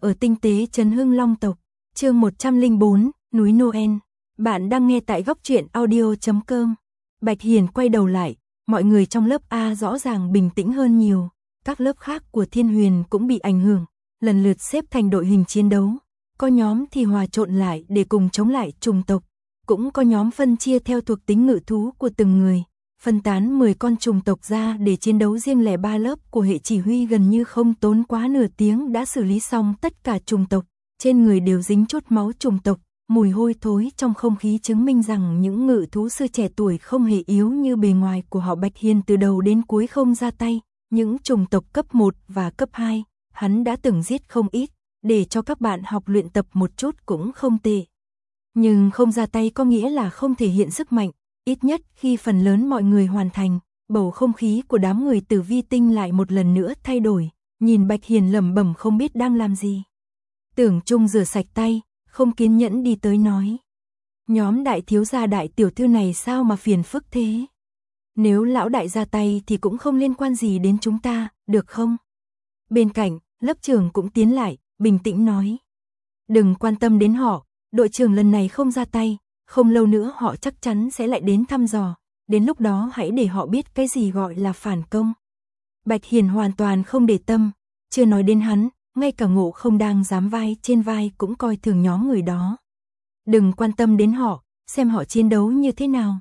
ở tinh tế Trấn Hưng Long tộc, chương 104, núi Noel. Bạn đang nghe tại góc truyện audio.com. Bạch Hiền quay đầu lại, mọi người trong lớp A rõ ràng bình tĩnh hơn nhiều. Các lớp khác của Thiên Huyền cũng bị ảnh hưởng, lần lượt xếp thành đội hình chiến đấu. Có nhóm thì hòa trộn lại để cùng chống lại trùng tộc, cũng có nhóm phân chia theo thuộc tính ngự thú của từng người. Phân tán 10 con trùng tộc ra để chiến đấu riêng lẻ 3 lớp của hệ chỉ huy gần như không tốn quá nửa tiếng đã xử lý xong tất cả trùng tộc, trên người đều dính chốt máu trùng tộc, mùi hôi thối trong không khí chứng minh rằng những ngự thú sư trẻ tuổi không hề yếu như bề ngoài của họ. Bạch Hiền từ đầu đến cuối không ra tay, những trùng tộc cấp 1 và cấp 2, hắn đã từng giết không ít, để cho các bạn học luyện tập một chút cũng không tệ. Nhưng không ra tay có nghĩa là không thể hiện sức mạnh. Ít nhất khi phần lớn mọi người hoàn thành, bầu không khí của đám người Tử Vi Tinh lại một lần nữa thay đổi, nhìn Bạch Hiền lẩm bẩm không biết đang làm gì. Tưởng Trung rửa sạch tay, không kiên nhẫn đi tới nói. Nhóm đại thiếu gia đại tiểu thư này sao mà phiền phức thế? Nếu lão đại ra tay thì cũng không liên quan gì đến chúng ta, được không? Bên cạnh, lớp trưởng cũng tiến lại, bình tĩnh nói. Đừng quan tâm đến họ, đội trưởng lần này không ra tay. Không lâu nữa họ chắc chắn sẽ lại đến thăm dò, đến lúc đó hãy để họ biết cái gì gọi là phản công. Bạch Hiền hoàn toàn không để tâm, chưa nói đến hắn, ngay cả Ngộ Không đang dám vai trên vai cũng coi thường nhóm người đó. Đừng quan tâm đến họ, xem họ chiến đấu như thế nào.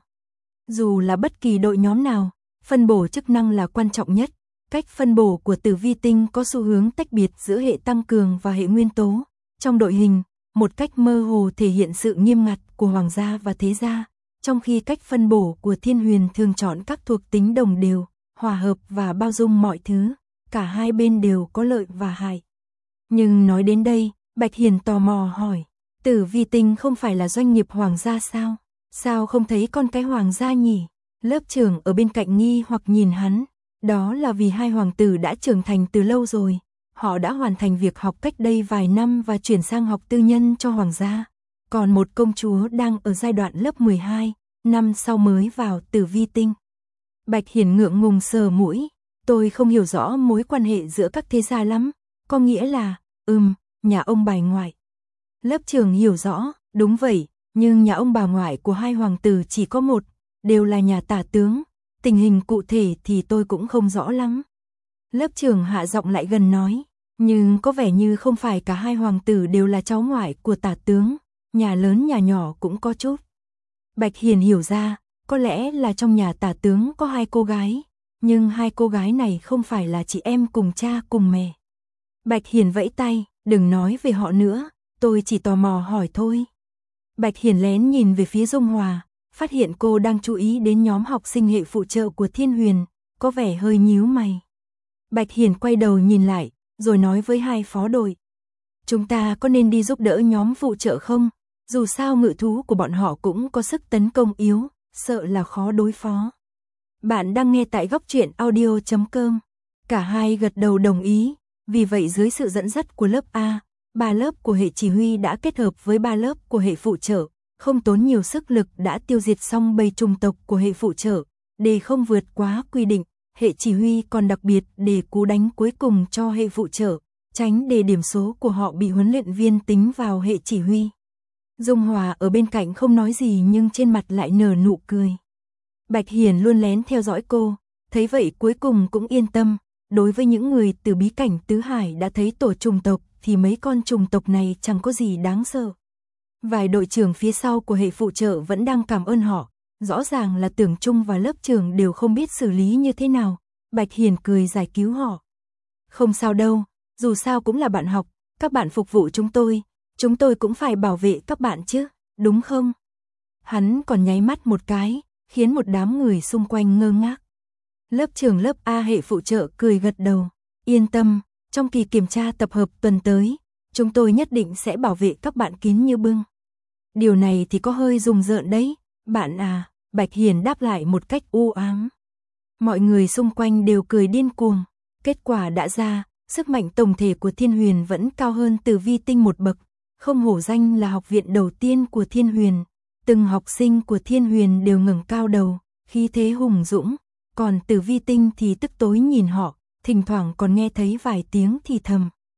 Dù là bất kỳ đội nhóm nào, phân bổ chức năng là quan trọng nhất. Cách phân bổ của Tử Vi Tinh có xu hướng tách biệt giữa hệ tăng cường và hệ nguyên tố. Trong đội hình, một cách mơ hồ thể hiện sự nghiêm ngặt của hoàng gia và thế gia, trong khi cách phân bổ của Thiên Huyền thường chọn các thuộc tính đồng đều, hòa hợp và bao dung mọi thứ, cả hai bên đều có lợi và hại. Nhưng nói đến đây, Bạch Hiền tò mò hỏi, Tử Vi Tinh không phải là doanh nghiệp hoàng gia sao? Sao không thấy con cái hoàng gia nhỉ? Lớp trưởng ở bên cạnh nghi hoặc nhìn hắn, đó là vì hai hoàng tử đã trưởng thành từ lâu rồi. Họ đã hoàn thành việc học cách đây vài năm và chuyển sang học tư nhân cho hoàng gia. Còn một công chúa đang ở giai đoạn lớp 12, năm sau mới vào Tử Vi Tinh. Bạch Hiền ngượng ngùng sờ mũi, tôi không hiểu rõ mối quan hệ giữa các thế gia lắm, có nghĩa là, nhà ông bà ngoại. Lớp trưởng hiểu rõ, đúng vậy, nhưng nhà ông bà ngoại của hai hoàng tử chỉ có một, đều là nhà tả tướng, tình hình cụ thể thì tôi cũng không rõ lắm. Lớp trưởng hạ giọng lại gần nói, nhưng có vẻ như không phải cả hai hoàng tử đều là cháu ngoại của tả tướng, nhà lớn nhà nhỏ cũng có chút. Bạch Hiền hiểu ra, có lẽ là trong nhà tả tướng có hai cô gái, nhưng hai cô gái này không phải là chị em cùng cha cùng mẹ. Bạch Hiền vẫy tay, đừng nói về họ nữa, tôi chỉ tò mò hỏi thôi. Bạch Hiền lén nhìn về phía Dung Hòa, phát hiện cô đang chú ý đến nhóm học sinh hệ phụ trợ của Thiên Huyền, có vẻ hơi nhíu mày. Bạch Hiền quay đầu nhìn lại, rồi nói với hai phó đội. Chúng ta có nên đi giúp đỡ nhóm phụ trợ không? Dù sao ngự thú của bọn họ cũng có sức tấn công yếu, sợ là khó đối phó. Bạn đang nghe tại góc truyện audio.com. Cả hai gật đầu đồng ý, vì vậy dưới sự dẫn dắt của lớp A, 3 lớp của hệ chỉ huy đã kết hợp với 3 lớp của hệ phụ trợ, không tốn nhiều sức lực đã tiêu diệt xong bầy trùng tộc của hệ phụ trợ, để không vượt quá quy định. Hệ chỉ huy còn đặc biệt để cú đánh cuối cùng cho hệ phụ trợ, tránh để điểm số của họ bị huấn luyện viên tính vào hệ chỉ huy. Dung Hòa ở bên cạnh không nói gì nhưng trên mặt lại nở nụ cười. Bạch Hiền luôn lén theo dõi cô, thấy vậy cuối cùng cũng yên tâm. Đối với những người từ bí cảnh tứ hải đã thấy tổ trùng tộc thì mấy con trùng tộc này chẳng có gì đáng sợ. Vài đội trưởng phía sau của hệ phụ trợ vẫn đang cảm ơn họ. Rõ ràng là Tưởng Trung và lớp trưởng đều không biết xử lý như thế nào. Bạch Hiền cười giải cứu họ. Không sao đâu, dù sao cũng là bạn học, các bạn phục vụ chúng tôi cũng phải bảo vệ các bạn chứ, đúng không? Hắn còn nháy mắt một cái, khiến một đám người xung quanh ngơ ngác. Lớp trưởng lớp A hệ phụ trợ cười gật đầu, yên tâm, trong kỳ kiểm tra tập hợp tuần tới, chúng tôi nhất định sẽ bảo vệ các bạn kín như bưng. Điều này thì có hơi rùng rợn đấy, bạn à. Bạch Hiền đáp lại một cách u ám. Mọi người xung quanh đều cười điên cuồng. Kết quả đã ra, sức mạnh tổng thể của Thiên Huyền vẫn cao hơn Tử Vi Tinh một bậc. Không hổ danh là học viện đầu tiên của Thiên Huyền. Từng học sinh của Thiên Huyền đều ngẩng cao đầu, khí thế hùng dũng. Còn Tử Vi Tinh thì tức tối nhìn họ, thỉnh thoảng còn nghe thấy vài tiếng thì thầm.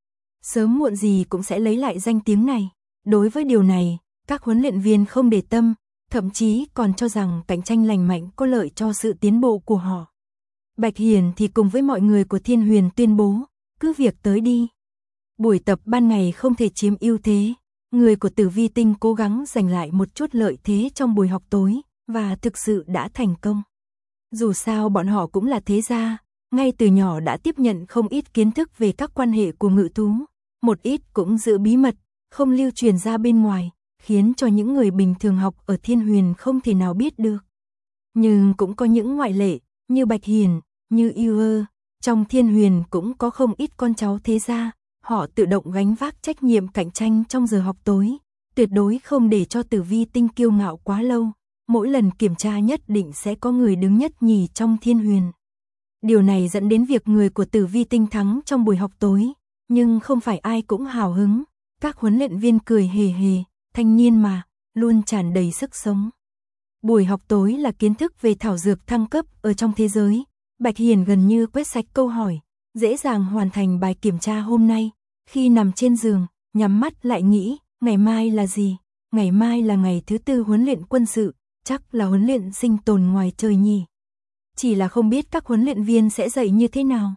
sớm muộn gì cũng sẽ lấy lại danh tiếng này. Đối với điều này, các huấn luyện viên không để tâm, thậm chí còn cho rằng cạnh tranh lành mạnh có lợi cho sự tiến bộ của họ. Bạch Hiền thì cùng với mọi người của Thiên Huyền tuyên bố, cứ việc tới đi. Buổi tập ban ngày không thể chiếm ưu thế, người của Tử Vi Tinh cố gắng giành lại một chút lợi thế trong buổi học tối, và thực sự đã thành công. Dù sao bọn họ cũng là thế gia, ngay từ nhỏ đã tiếp nhận không ít kiến thức về các quan hệ của ngự thú, một ít cũng giữ bí mật, không lưu truyền ra bên ngoài, khiến cho những người bình thường học ở Thiên Huyền không thể nào biết được. Nhưng cũng có những ngoại lệ, như Bạch Hiền, như Yêu, trong Thiên Huyền cũng có không ít con cháu thế gia, họ tự động gánh vác trách nhiệm cạnh tranh trong giờ học tối, tuyệt đối không để cho Tử Vi Tinh kiêu ngạo quá lâu, mỗi lần kiểm tra nhất định sẽ có người đứng nhất nhì trong Thiên Huyền. Điều này dẫn đến việc người của Tử Vi Tinh thắng trong buổi học tối, nhưng không phải ai cũng hào hứng, các huấn luyện viên cười hề hề, thanh niên mà, luôn tràn đầy sức sống. Buổi học tối là kiến thức về thảo dược thăng cấp ở trong thế giới, Bạch Hiền gần như quét sạch câu hỏi, dễ dàng hoàn thành bài kiểm tra hôm nay, khi nằm trên giường, nhắm mắt lại nghĩ, ngày mai là gì? Ngày mai là ngày thứ 4 huấn luyện quân sự, chắc là huấn luyện sinh tồn ngoài trời nhỉ. Chỉ là không biết các huấn luyện viên sẽ dạy như thế nào.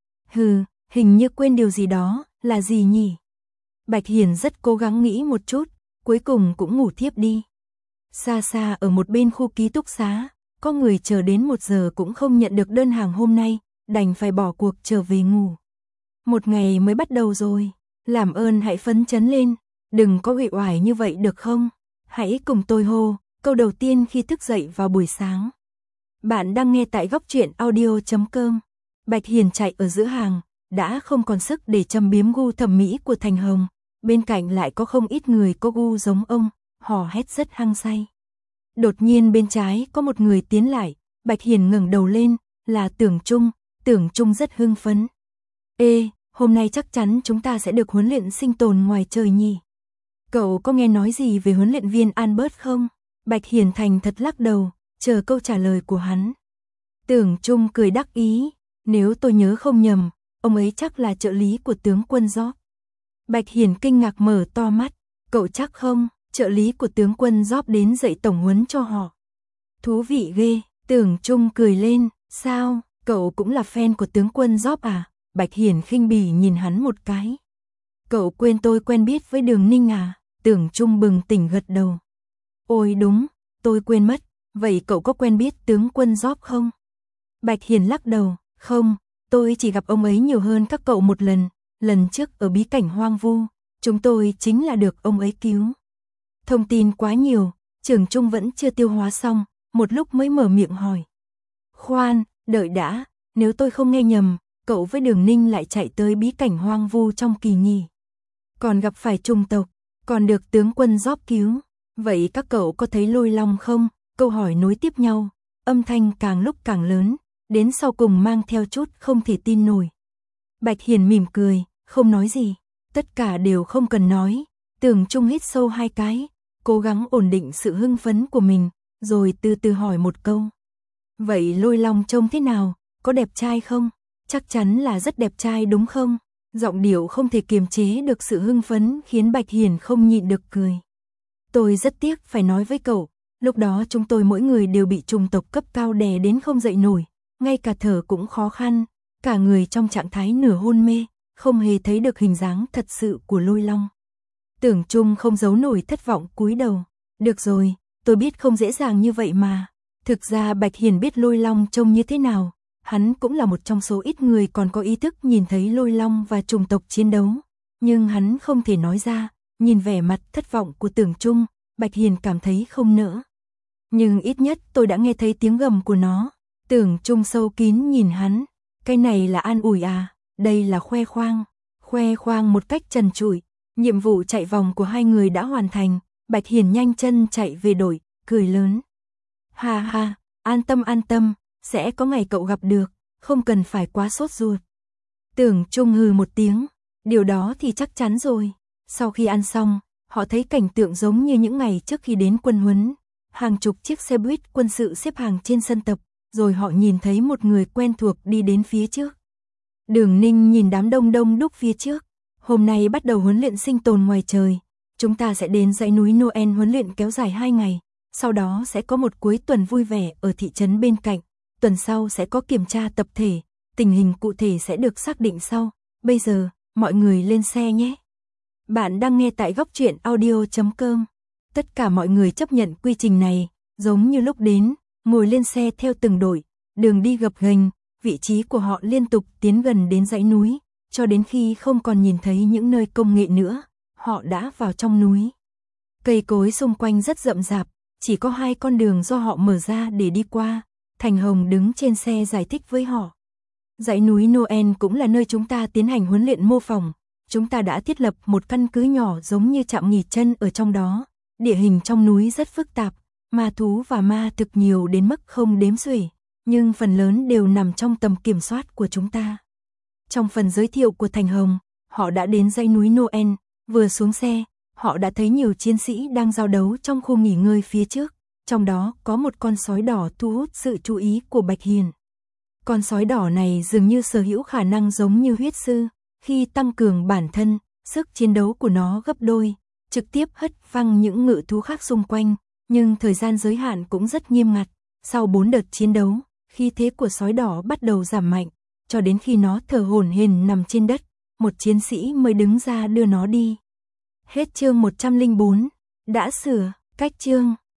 Hình như quên điều gì đó, là gì nhỉ? Bạch Hiền rất cố gắng nghĩ một chút, cuối cùng cũng ngủ thiếp đi. Xa xa ở một bên khu ký túc xá, có người chờ đến 1 giờ cũng không nhận được đơn hàng hôm nay, đành phải bỏ cuộc trở về ngủ. Một ngày mới bắt đầu rồi, làm ơn hãy phấn chấn lên, đừng có uể oải như vậy được không? Hãy cùng tôi hô, câu đầu tiên khi thức dậy vào buổi sáng. Bạn đang nghe tại góc truyện audio.com. Bạch Hiền chạy ở giữa hàng, đã không còn sức để châm biếm gu thẩm mỹ của Thành Hồng, bên cạnh lại có không ít người có gu giống ông, hò hét rất hăng say. Đột nhiên bên trái có một người tiến lại, Bạch Hiền ngẩng đầu lên, là Tưởng Trung rất hưng phấn. Ê, hôm nay chắc chắn chúng ta sẽ được huấn luyện sinh tồn ngoài trời nhỉ? Cậu có nghe nói gì về huấn luyện viên Albert không? Bạch Hiền thành thật lắc đầu, chờ câu trả lời của hắn. Tưởng Trung cười đắc ý, nếu tôi nhớ không nhầm, ông ấy chắc là trợ lý của tướng quân Job. Bạch Hiền kinh ngạc mở to mắt, cậu chắc không, trợ lý của tướng quân Job đến dạy tổng huấn cho họ. Thú vị ghê, Tưởng Trung cười lên, sao, cậu cũng là fan của tướng quân Job à? Bạch Hiền khinh bỉ nhìn hắn một cái. Cậu quên tôi quen biết với Đường Ninh à? Tưởng Trung bừng tỉnh gật đầu. Ôi đúng, tôi quên mất, vậy cậu có quen biết tướng quân Job không? Bạch Hiền lắc đầu, không, tôi chỉ gặp ông ấy nhiều hơn các cậu một lần trước ở bí cảnh hoang vu, chúng tôi chính là được ông ấy cứu. Thông tin quá nhiều, Tưởng Trung vẫn chưa tiêu hóa xong, một lúc mới mở miệng hỏi. Khoan, đợi đã, nếu tôi không nghe nhầm, cậu với Đường Ninh lại chạy tới bí cảnh hoang vu trong kỳ nghỉ. Còn gặp phải trùng tộc, còn được tướng quân Job cứu. Vậy các cậu có thấy Lôi Long không? Câu hỏi nối tiếp nhau, âm thanh càng lúc càng lớn, đến sau cùng mang theo chút không thể tin nổi. Bạch Hiền mỉm cười, không nói gì, tất cả đều không cần nói. Tưởng Trung hít sâu 2 cái, cố gắng ổn định sự hưng phấn của mình, rồi từ từ hỏi một câu. Vậy Lôi Long trông thế nào, có đẹp trai không? Chắc chắn là rất đẹp trai đúng không? Giọng điệu không thể kiềm chế được sự hưng phấn khiến Bạch Hiền không nhịn được cười. Tôi rất tiếc phải nói với cậu, lúc đó chúng tôi mỗi người đều bị trùng tộc cấp cao đè đến không dậy nổi, ngay cả thở cũng khó khăn, cả người trong trạng thái nửa hôn mê, không hề thấy được hình dáng thật sự của Lôi Long. Tưởng Trung không giấu nổi thất vọng cúi đầu. Được rồi, tôi biết không dễ dàng như vậy mà. Thực ra Bạch Hiền biết Lôi Long trông như thế nào, hắn cũng là một trong số ít người còn có ý thức nhìn thấy Lôi Long và trùng tộc chiến đấu, nhưng hắn không thể nói ra. Nhìn vẻ mặt thất vọng của Tưởng Trung, Bạch Hiền cảm thấy không nỡ. Nhưng ít nhất tôi đã nghe thấy tiếng gầm của nó. Tưởng Trung sâu kín nhìn hắn, cái này là an ủi à, đây là khoe khoang một cách trần trụi. Nhiệm vụ chạy vòng của hai người đã hoàn thành, Bạch Hiền nhanh chân chạy về đội, cười lớn. Ha ha, an tâm, sẽ có ngày cậu gặp được, không cần phải quá sốt ruột. Tưởng Trung hừ một tiếng, điều đó thì chắc chắn rồi. Sau khi ăn xong, họ thấy cảnh tượng giống như những ngày trước khi đến quân huấn. Hàng chục chiếc xe buýt quân sự xếp hàng trên sân tập, rồi họ nhìn thấy một người quen thuộc đi đến phía trước. Đường Ninh nhìn đám đông đông đúc phía trước. Hôm nay bắt đầu huấn luyện sinh tồn ngoài trời. Chúng ta sẽ đến dãy núi Noel huấn luyện kéo dài 2 ngày. Sau đó sẽ có một cuối tuần vui vẻ ở thị trấn bên cạnh. Tuần sau sẽ có kiểm tra tập thể. Tình hình cụ thể sẽ được xác định sau. Bây giờ, mọi người lên xe nhé. Bạn đang nghe tại Góc Truyện Audio.com. Tất cả mọi người chấp nhận quy trình này, giống như lúc đến, ngồi lên xe theo từng đội, đường đi gập ghềnh, vị trí của họ liên tục tiến gần đến dãy núi, cho đến khi không còn nhìn thấy những nơi công nghệ nữa, họ đã vào trong núi. Cây cối xung quanh rất rậm rạp, chỉ có 2 con đường do họ mở ra để đi qua. Thành Hồng đứng trên xe giải thích với họ. Dãy núi Noel cũng là nơi chúng ta tiến hành huấn luyện mô phỏng. Chúng ta đã thiết lập một căn cứ nhỏ giống như trạm nghỉ chân ở trong đó. Địa hình trong núi rất phức tạp, ma thú và ma thực nhiều đến mức không đếm xuể, nhưng phần lớn đều nằm trong tầm kiểm soát của chúng ta. Trong phần giới thiệu của Thành Hồng, họ đã đến dãy núi Noel, vừa xuống xe, họ đã thấy nhiều chiến sĩ đang giao đấu trong khu nghỉ ngơi phía trước, trong đó có một con sói đỏ thu hút sự chú ý của Bạch Hiền. Con sói đỏ này dường như sở hữu khả năng giống như huyết sư, khi tăng cường bản thân, sức chiến đấu của nó gấp đôi, trực tiếp hất văng những ngự thú khác xung quanh, nhưng thời gian giới hạn cũng rất nghiêm ngặt. Sau 4 đợt chiến đấu, khí thế của sói đỏ bắt đầu giảm mạnh, cho đến khi nó thở hổn hển nằm trên đất, một chiến sĩ mới đứng ra đưa nó đi. Hết chương 104, đã sửa, cách chương